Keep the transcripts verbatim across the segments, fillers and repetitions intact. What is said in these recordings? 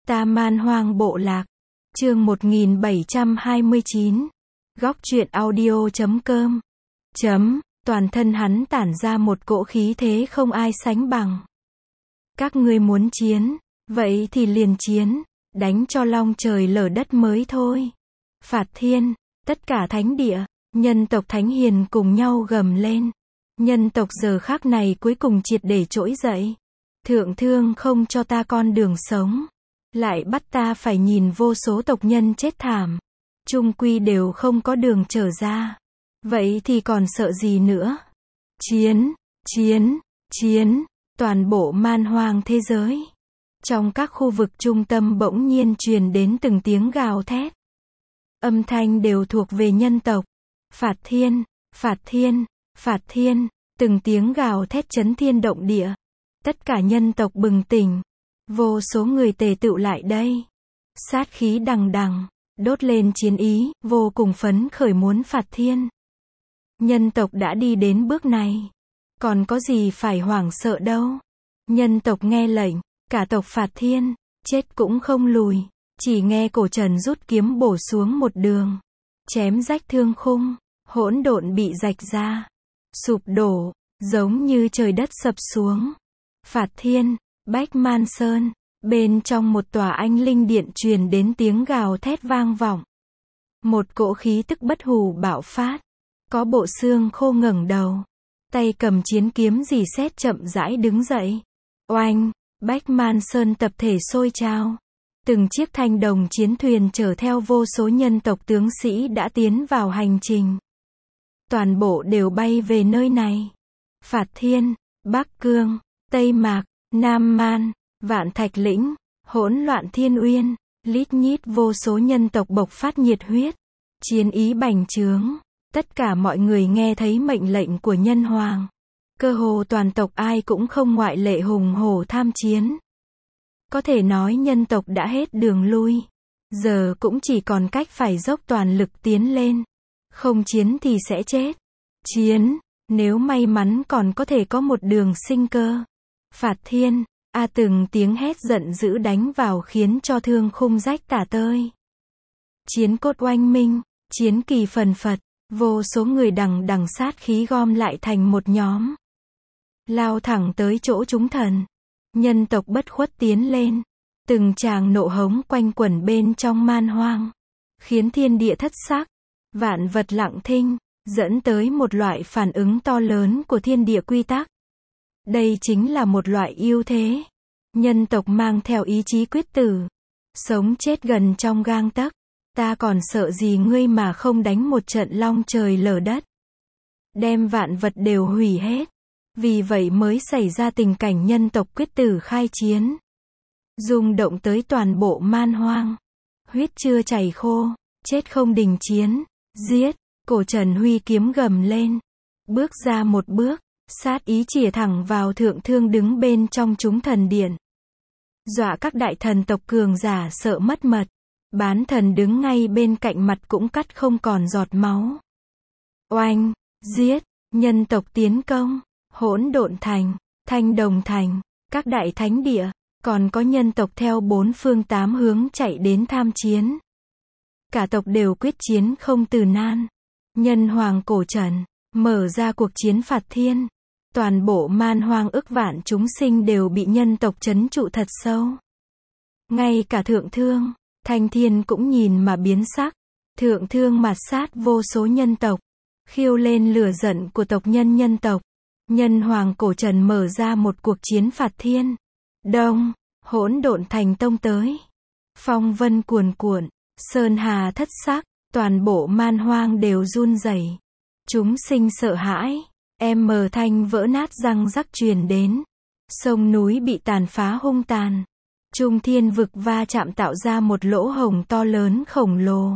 Ta Man Hoang Bộ Lạc. Chương một nghìn bảy trăm hai mươi chín. Góc truyện audio chấm com. Chấm, toàn thân hắn tản ra một cỗ khí thế không ai sánh bằng. Các ngươi muốn chiến, vậy thì liền chiến, đánh cho long trời lở đất mới thôi. Phạt thiên, tất cả thánh địa, nhân tộc thánh hiền cùng nhau gầm lên. Nhân tộc giờ khắc này cuối cùng triệt để trỗi dậy. Thượng thương không cho ta con đường sống, lại bắt ta phải nhìn vô số tộc nhân chết thảm, chung quy đều không có đường trở ra. Vậy thì còn sợ gì nữa? Chiến, chiến, chiến, toàn bộ man hoang thế giới. Trong các khu vực trung tâm bỗng nhiên truyền đến từng tiếng gào thét. Âm thanh đều thuộc về nhân tộc. Phạt thiên, phạt thiên, phạt thiên, từng tiếng gào thét chấn thiên động địa. Tất cả nhân tộc bừng tỉnh. Vô số người tề tựu lại đây. Sát khí đằng đằng, đốt lên chiến ý, vô cùng phấn khởi muốn phạt thiên. Nhân tộc đã đi đến bước này, còn có gì phải hoảng sợ đâu. Nhân tộc nghe lệnh, cả tộc phạt thiên, chết cũng không lùi. Chỉ nghe cổ trần rút kiếm bổ xuống một đường, chém rách thương khung, hỗn độn bị rạch ra, sụp đổ, giống như trời đất sập xuống. Phạt thiên, Bách Man Sơn, bên trong một tòa anh linh điện truyền đến tiếng gào thét vang vọng. Một cỗ khí tức bất hủ bạo phát, có bộ xương khô ngẩng đầu, tay cầm chiến kiếm rỉ sét chậm rãi đứng dậy. Oanh, Bách Man Sơn tập thể sôi trào. Từng chiếc thanh đồng chiến thuyền chở theo vô số nhân tộc tướng sĩ đã tiến vào hành trình. Toàn bộ đều bay về nơi này. Phạt thiên, Bắc Cương, Tây Mạc, Nam Man, Vạn Thạch Lĩnh, hỗn loạn thiên uyên, lít nhít vô số nhân tộc bộc phát nhiệt huyết, chiến ý bành trướng. Tất cả mọi người nghe thấy mệnh lệnh của nhân hoàng. Cơ hồ toàn tộc ai cũng không ngoại lệ hùng hổ tham chiến. Có thể nói nhân tộc đã hết đường lui. Giờ cũng chỉ còn cách phải dốc toàn lực tiến lên. Không chiến thì sẽ chết. Chiến, nếu may mắn còn có thể có một đường sinh cơ. Phạt thiên, a từng tiếng hét giận dữ đánh vào khiến cho thương khung rách tả tơi. Chiến cốt oanh minh, chiến kỳ phần phật, vô số người đằng đằng sát khí gom lại thành một nhóm. Lao thẳng tới chỗ chúng thần. Nhân tộc bất khuất tiến lên. Từng tràng nộ hống quanh quẩn bên trong man hoang, khiến thiên địa thất sắc, vạn vật lặng thinh, dẫn tới một loại phản ứng to lớn của thiên địa quy tắc. Đây chính là một loại ưu thế. Nhân tộc mang theo ý chí quyết tử, sống chết gần trong gang tấc. Ta còn sợ gì ngươi mà không đánh một trận long trời lở đất, đem vạn vật đều hủy hết. Vì vậy mới xảy ra tình cảnh nhân tộc quyết tử khai chiến, rung động tới toàn bộ man hoang. Huyết chưa chảy khô, chết không đình chiến, giết. Cổ Trần huy kiếm gầm lên, bước ra một bước, sát ý chĩa thẳng vào thượng thương đứng bên trong chúng thần điện, dọa các đại thần tộc cường giả sợ mất mật. Bán thần đứng ngay bên cạnh mặt cũng cắt không còn giọt máu. Oanh, giết, nhân tộc tiến công, hỗn độn thành, thanh đồng thành, các đại thánh địa, còn có nhân tộc theo bốn phương tám hướng chạy đến tham chiến. Cả tộc đều quyết chiến không từ nan. Nhân hoàng Cổ Trần mở ra cuộc chiến phạt thiên. Toàn bộ man hoang ức vạn chúng sinh đều bị nhân tộc trấn trụ thật sâu. Ngay cả thượng thương, Thanh Thiên cũng nhìn mà biến sắc. Thượng thương mạt sát vô số nhân tộc, khiêu lên lửa giận của tộc nhân nhân tộc. Nhân hoàng Cổ Trần mở ra một cuộc chiến phạt thiên. Đông, hỗn độn thành tông tới. Phong vân cuồn cuộn, sơn hà thất sắc, toàn bộ man hoang đều run rẩy. Chúng sinh sợ hãi, em mờ thanh vỡ nát răng rắc truyền đến. Sông núi bị tàn phá hung tàn. Trung thiên vực va chạm tạo ra một lỗ hổng to lớn khổng lồ.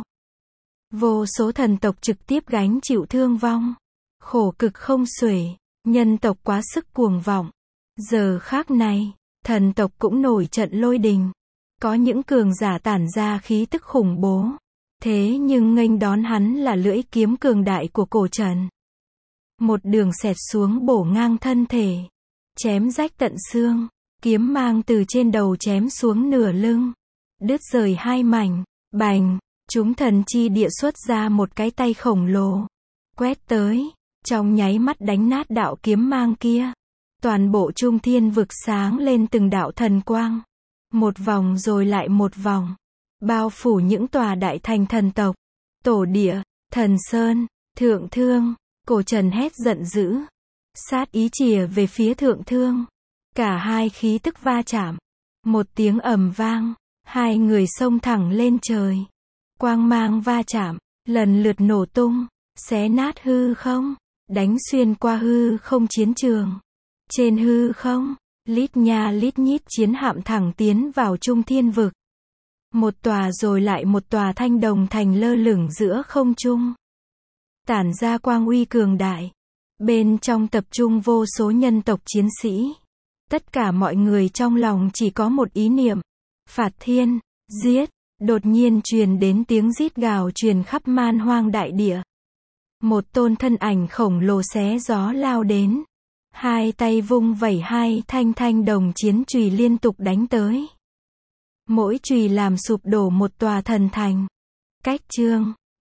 Vô số thần tộc trực tiếp gánh chịu thương vong. Khổ cực không xuể, nhân tộc quá sức cuồng vọng. Giờ khác này, thần tộc cũng nổi trận lôi đình. Có những cường giả tản ra khí tức khủng bố. Thế nhưng nghênh đón hắn là lưỡi kiếm cường đại của Cổ Trần. Một đường xẹt xuống bổ ngang thân thể, chém rách tận xương. Kiếm mang từ trên đầu chém xuống nửa lưng. đứt rời hai mảnh, bành, chúng thần chi địa xuất ra một cái tay khổng lồ, quét tới, trong nháy mắt đánh nát đạo kiếm mang kia. Toàn bộ trung thiên vực sáng lên từng đạo thần quang, một vòng rồi lại một vòng, bao phủ những tòa đại thành thần tộc, tổ địa, thần sơn, thượng thương. Cổ Trần hét giận dữ, sát ý chìa về phía thượng thương. Cả hai khí tức va chạm, một tiếng ầm vang, hai người xông thẳng lên trời. Quang mang va chạm, lần lượt nổ tung, xé nát hư không, đánh xuyên qua hư không chiến trường. Trên hư không, lít nha lít nhít chiến hạm thẳng tiến vào trung thiên vực. Một tòa rồi lại một tòa thanh đồng thành lơ lửng giữa không trung, tản ra quang uy cường đại. Bên trong tập trung vô số nhân tộc chiến sĩ. Tất cả mọi người trong lòng chỉ có một ý niệm, phạt thiên, giết. Đột nhiên truyền đến tiếng rít gào truyền khắp man hoang đại địa. Một tôn thân ảnh khổng lồ xé gió lao đến, hai tay vung vẩy hai thanh thanh đồng chiến chùy liên tục đánh tới. Mỗi chùy làm sụp đổ một tòa thần thành. Cách chương